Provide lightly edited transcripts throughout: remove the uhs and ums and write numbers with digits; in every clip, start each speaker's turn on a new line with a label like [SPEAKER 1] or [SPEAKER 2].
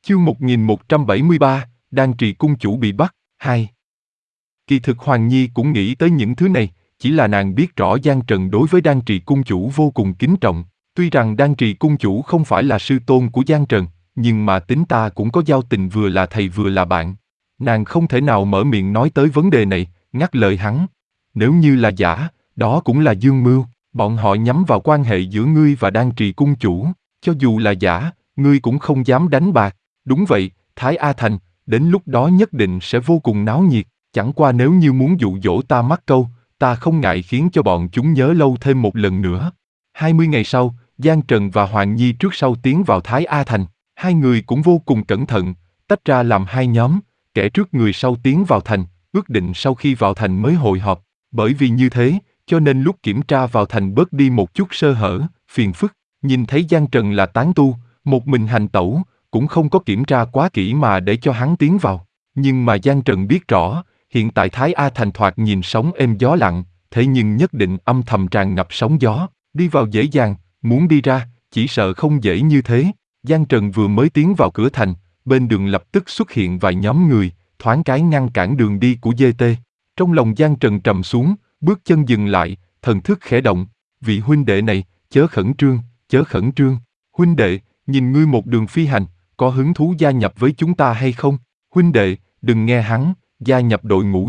[SPEAKER 1] Chương 1173, Đan Trì cung chủ bị bắt, 2. Kỳ thực Hoàng Nhi cũng nghĩ tới những thứ này, chỉ là nàng biết rõ Giang Trần đối với Đan Trì cung chủ vô cùng kính trọng. Tuy rằng Đan Trì cung chủ không phải là sư tôn của Giang Trần, nhưng mà tính ta cũng có giao tình vừa là thầy vừa là bạn. Nàng không thể nào mở miệng nói tới vấn đề này, ngắt lời hắn. Nếu như là giả, đó cũng là dương mưu, bọn họ nhắm vào quan hệ giữa ngươi và Đan Trì cung chủ, cho dù là giả, ngươi cũng không dám đánh bạc. Đúng vậy, Thái A Thành, đến lúc đó nhất định sẽ vô cùng náo nhiệt, chẳng qua nếu như muốn dụ dỗ ta mắc câu, ta không ngại khiến cho bọn chúng nhớ lâu thêm một lần nữa. 20 ngày sau, Giang Trần và Hoàng Nhi trước sau tiến vào Thái A Thành, hai người cũng vô cùng cẩn thận, tách ra làm hai nhóm, kẻ trước người sau tiến vào thành, ước định sau khi vào thành mới hội họp, bởi vì như thế, cho nên lúc kiểm tra vào thành bớt đi một chút sơ hở, phiền phức, nhìn thấy Giang Trần là tán tu, một mình hành tẩu, cũng không có kiểm tra quá kỹ mà để cho hắn tiến vào. Nhưng mà Giang Trần biết rõ, hiện tại Thái A Thành thoạt nhìn sóng êm gió lặng, thế nhưng nhất định âm thầm tràn ngập sóng gió, đi vào dễ dàng, muốn đi ra, chỉ sợ không dễ như thế. Giang Trần vừa mới tiến vào cửa thành, bên đường lập tức xuất hiện vài nhóm người, thoáng cái ngăn cản đường đi của GT. Trong lòng Giang Trần trầm xuống, bước chân dừng lại, thần thức khẽ động, vị huynh đệ này, chớ khẩn trương, chớ khẩn trương. Huynh đệ, nhìn ngươi một đường phi hành, có hứng thú gia nhập với chúng ta hay không? Huynh đệ, đừng nghe hắn, gia nhập đội ngũ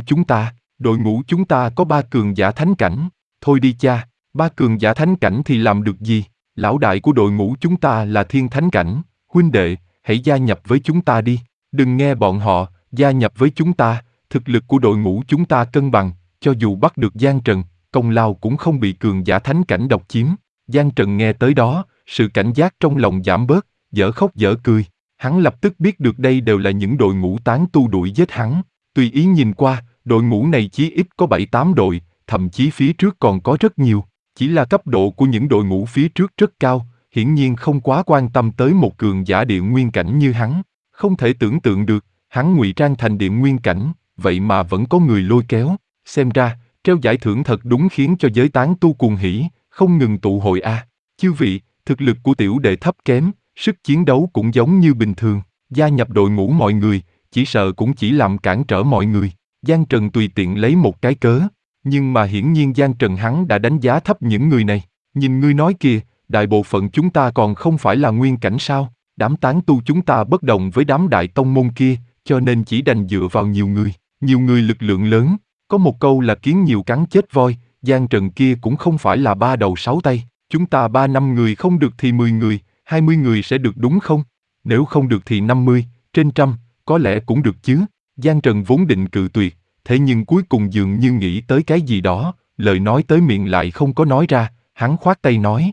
[SPEAKER 1] chúng ta có 3 cường giả thánh cảnh. Thôi đi cha, 3 cường giả thánh cảnh thì làm được gì? Lão đại của đội ngũ chúng ta là thiên thánh cảnh, huynh đệ, hãy gia nhập với chúng ta đi. Đừng nghe bọn họ, gia nhập với chúng ta, thực lực của đội ngũ chúng ta cân bằng, cho dù bắt được Giang Trần, công lao cũng không bị cường giả thánh cảnh độc chiếm. Giang Trần nghe tới đó, sự cảnh giác trong lòng giảm bớt, dở khóc dở cười. Hắn lập tức biết được đây đều là những đội ngũ tán tu đuổi giết hắn. Tùy ý nhìn qua, đội ngũ này chí ít có 7-8 đội, thậm chí phía trước còn có rất nhiều. Chỉ là cấp độ của những đội ngũ phía trước rất cao, hiển nhiên không quá quan tâm tới một cường giả địa nguyên cảnh như hắn. Không thể tưởng tượng được, hắn ngụy trang thành địa nguyên cảnh, vậy mà vẫn có người lôi kéo. Xem ra, treo giải thưởng thật đúng khiến cho giới tán tu cuồng hỉ, không ngừng tụ hội a. Chư vị, thực lực của tiểu đệ thấp kém, sức chiến đấu cũng giống như bình thường, gia nhập đội ngũ mọi người, chỉ sợ cũng chỉ làm cản trở mọi người. Giang Trần tùy tiện lấy một cái cớ, nhưng mà hiển nhiên Giang Trần hắn đã đánh giá thấp những người này. Nhìn ngươi nói kìa, đại bộ phận chúng ta còn không phải là nguyên cảnh sao? Đám tán tu chúng ta bất đồng với đám đại tông môn kia, cho nên chỉ đành dựa vào nhiều người lực lượng lớn. Có một câu là kiến nhiều cắn chết voi, Giang Trần kia cũng không phải là 3 đầu 6 tay. Chúng ta 3-5 người không được thì 10 người, 20 người sẽ được đúng không? Nếu không được thì 50, trên 100, có lẽ cũng được chứ. Giang Trần vốn định cự tuyệt, thế nhưng cuối cùng dường như nghĩ tới cái gì đó, lời nói tới miệng lại không có nói ra, hắn khoát tay nói.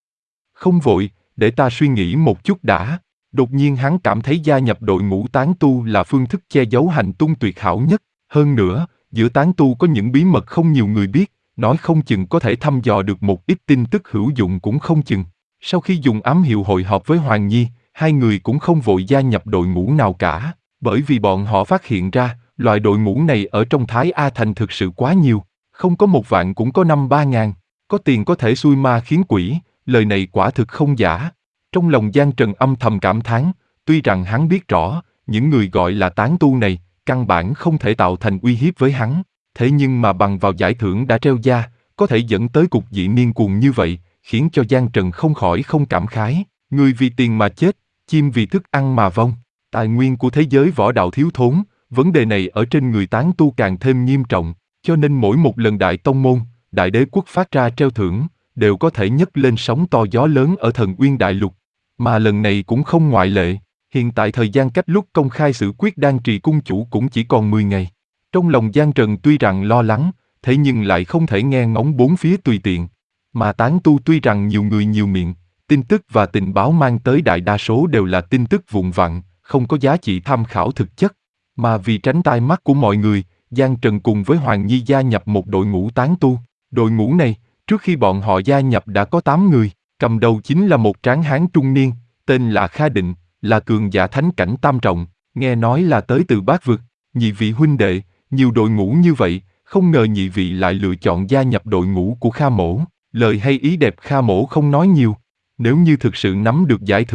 [SPEAKER 1] Không vội, để ta suy nghĩ một chút đã. Đột nhiên hắn cảm thấy gia nhập đội ngũ tán tu là phương thức che giấu hành tung tuyệt hảo nhất. Hơn nữa, giữa tán tu có những bí mật không nhiều người biết, nói không chừng có thể thăm dò được một ít tin tức hữu dụng cũng không chừng. Sau khi dùng ám hiệu hội họp với Hoàng Nhi, hai người cũng không vội gia nhập đội ngũ nào cả, bởi vì bọn họ phát hiện ra, loại đội ngũ này ở trong Thái A Thành thực sự quá nhiều, không có 1 vạn cũng có 5-3 ngàn, có tiền có thể xui ma khiến quỷ, lời này quả thực không giả. Trong lòng Giang Trần âm thầm cảm thán, tuy rằng hắn biết rõ, những người gọi là tán tu này, căn bản không thể tạo thành uy hiếp với hắn, thế nhưng mà bằng vào giải thưởng đã treo ra, có thể dẫn tới cục diện điên cuồng như vậy, khiến cho Giang Trần không khỏi không cảm khái, người vì tiền mà chết, chim vì thức ăn mà vong, tài nguyên của thế giới võ đạo thiếu thốn, vấn đề này ở trên người tán tu càng thêm nghiêm trọng, cho nên mỗi một lần đại tông môn, đại đế quốc phát ra treo thưởng, đều có thể nhấc lên sóng to gió lớn ở Thần Uyên Đại Lục, mà lần này cũng không ngoại lệ. Hiện tại thời gian cách lúc công khai xử quyết Đan Trì cung chủ cũng chỉ còn 10 ngày. Trong lòng Giang Trần tuy rằng lo lắng, thế nhưng lại không thể nghe ngóng bốn phía tùy tiện. Mà tán tu tuy rằng nhiều người nhiều miệng, tin tức và tình báo mang tới đại đa số đều là tin tức vụn vặt, không có giá trị tham khảo thực chất. Mà vì tránh tai mắt của mọi người, Giang Trần cùng với Hoàng Nhi gia nhập một đội ngũ tán tu. Đội ngũ này, trước khi bọn họ gia nhập đã có 8 người, cầm đầu chính là một tráng hán trung niên, tên là Kha Định, là cường giả thánh cảnh tam trọng, nghe nói là tới từ Bát Vực. Nhị vị huynh đệ, nhiều đội ngũ như vậy, không ngờ nhị vị lại lựa chọn gia nhập đội ngũ của Kha Mỗ. Lời hay ý đẹp Kha Mỗ không nói nhiều. Nếu như thực sự nắm được giải thưởng,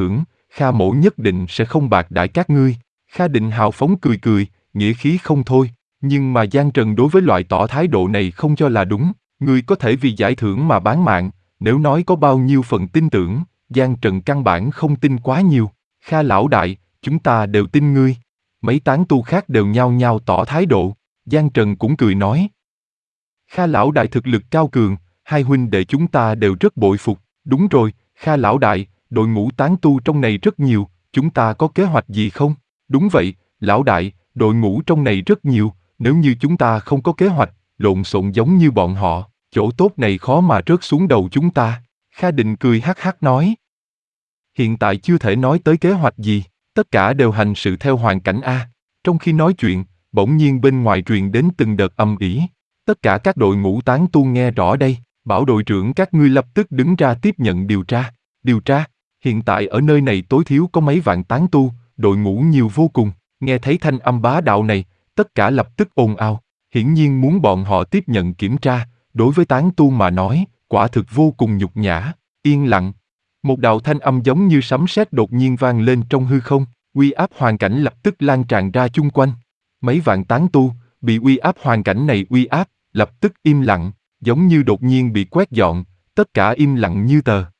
[SPEAKER 1] Kha mỗ nhất định sẽ không bạc đãi các ngươi. Kha Định hào phóng cười cười, nghĩa khí không thôi. Nhưng mà Giang Trần đối với loại tỏ thái độ này không cho là đúng. Ngươi có thể vì giải thưởng mà bán mạng, nếu nói có bao nhiêu phần tin tưởng, Giang Trần căn bản không tin quá nhiều. Kha lão đại, chúng ta đều tin ngươi. Mấy tán tu khác đều nhao nhao tỏ thái độ. Giang Trần cũng cười nói. Kha lão đại thực lực cao cường, hai huynh đệ chúng ta đều rất bội phục. Đúng rồi, Kha lão đại, đội ngũ tán tu trong này rất nhiều, chúng ta có kế hoạch gì không? Đúng vậy, lão đại, đội ngũ trong này rất nhiều, nếu như chúng ta không có kế hoạch, lộn xộn giống như bọn họ, chỗ tốt này khó mà rớt xuống đầu chúng ta. Kha Định cười hắc hắc nói. Hiện tại chưa thể nói tới kế hoạch gì, tất cả đều hành sự theo hoàn cảnh A. Trong khi nói chuyện, bỗng nhiên bên ngoài truyền đến từng đợt âm ỉ. Tất cả các đội ngũ tán tu nghe rõ đây, bảo đội trưởng các ngươi lập tức đứng ra tiếp nhận điều tra. Điều tra, hiện tại ở nơi này tối thiếu có mấy vạn tán tu, đội ngũ nhiều vô cùng. Nghe thấy thanh âm bá đạo này, tất cả lập tức ồn ào, hiển nhiên muốn bọn họ tiếp nhận kiểm tra. Đối với tán tu mà nói, quả thực vô cùng nhục nhã. Yên lặng. Một đạo thanh âm giống như sấm sét đột nhiên vang lên trong hư không, uy áp hoàn cảnh lập tức lan tràn ra chung quanh. Mấy vạn tán tu, bị uy áp hoàn cảnh này uy áp, lập tức im lặng, giống như đột nhiên bị quét dọn, tất cả im lặng như tờ.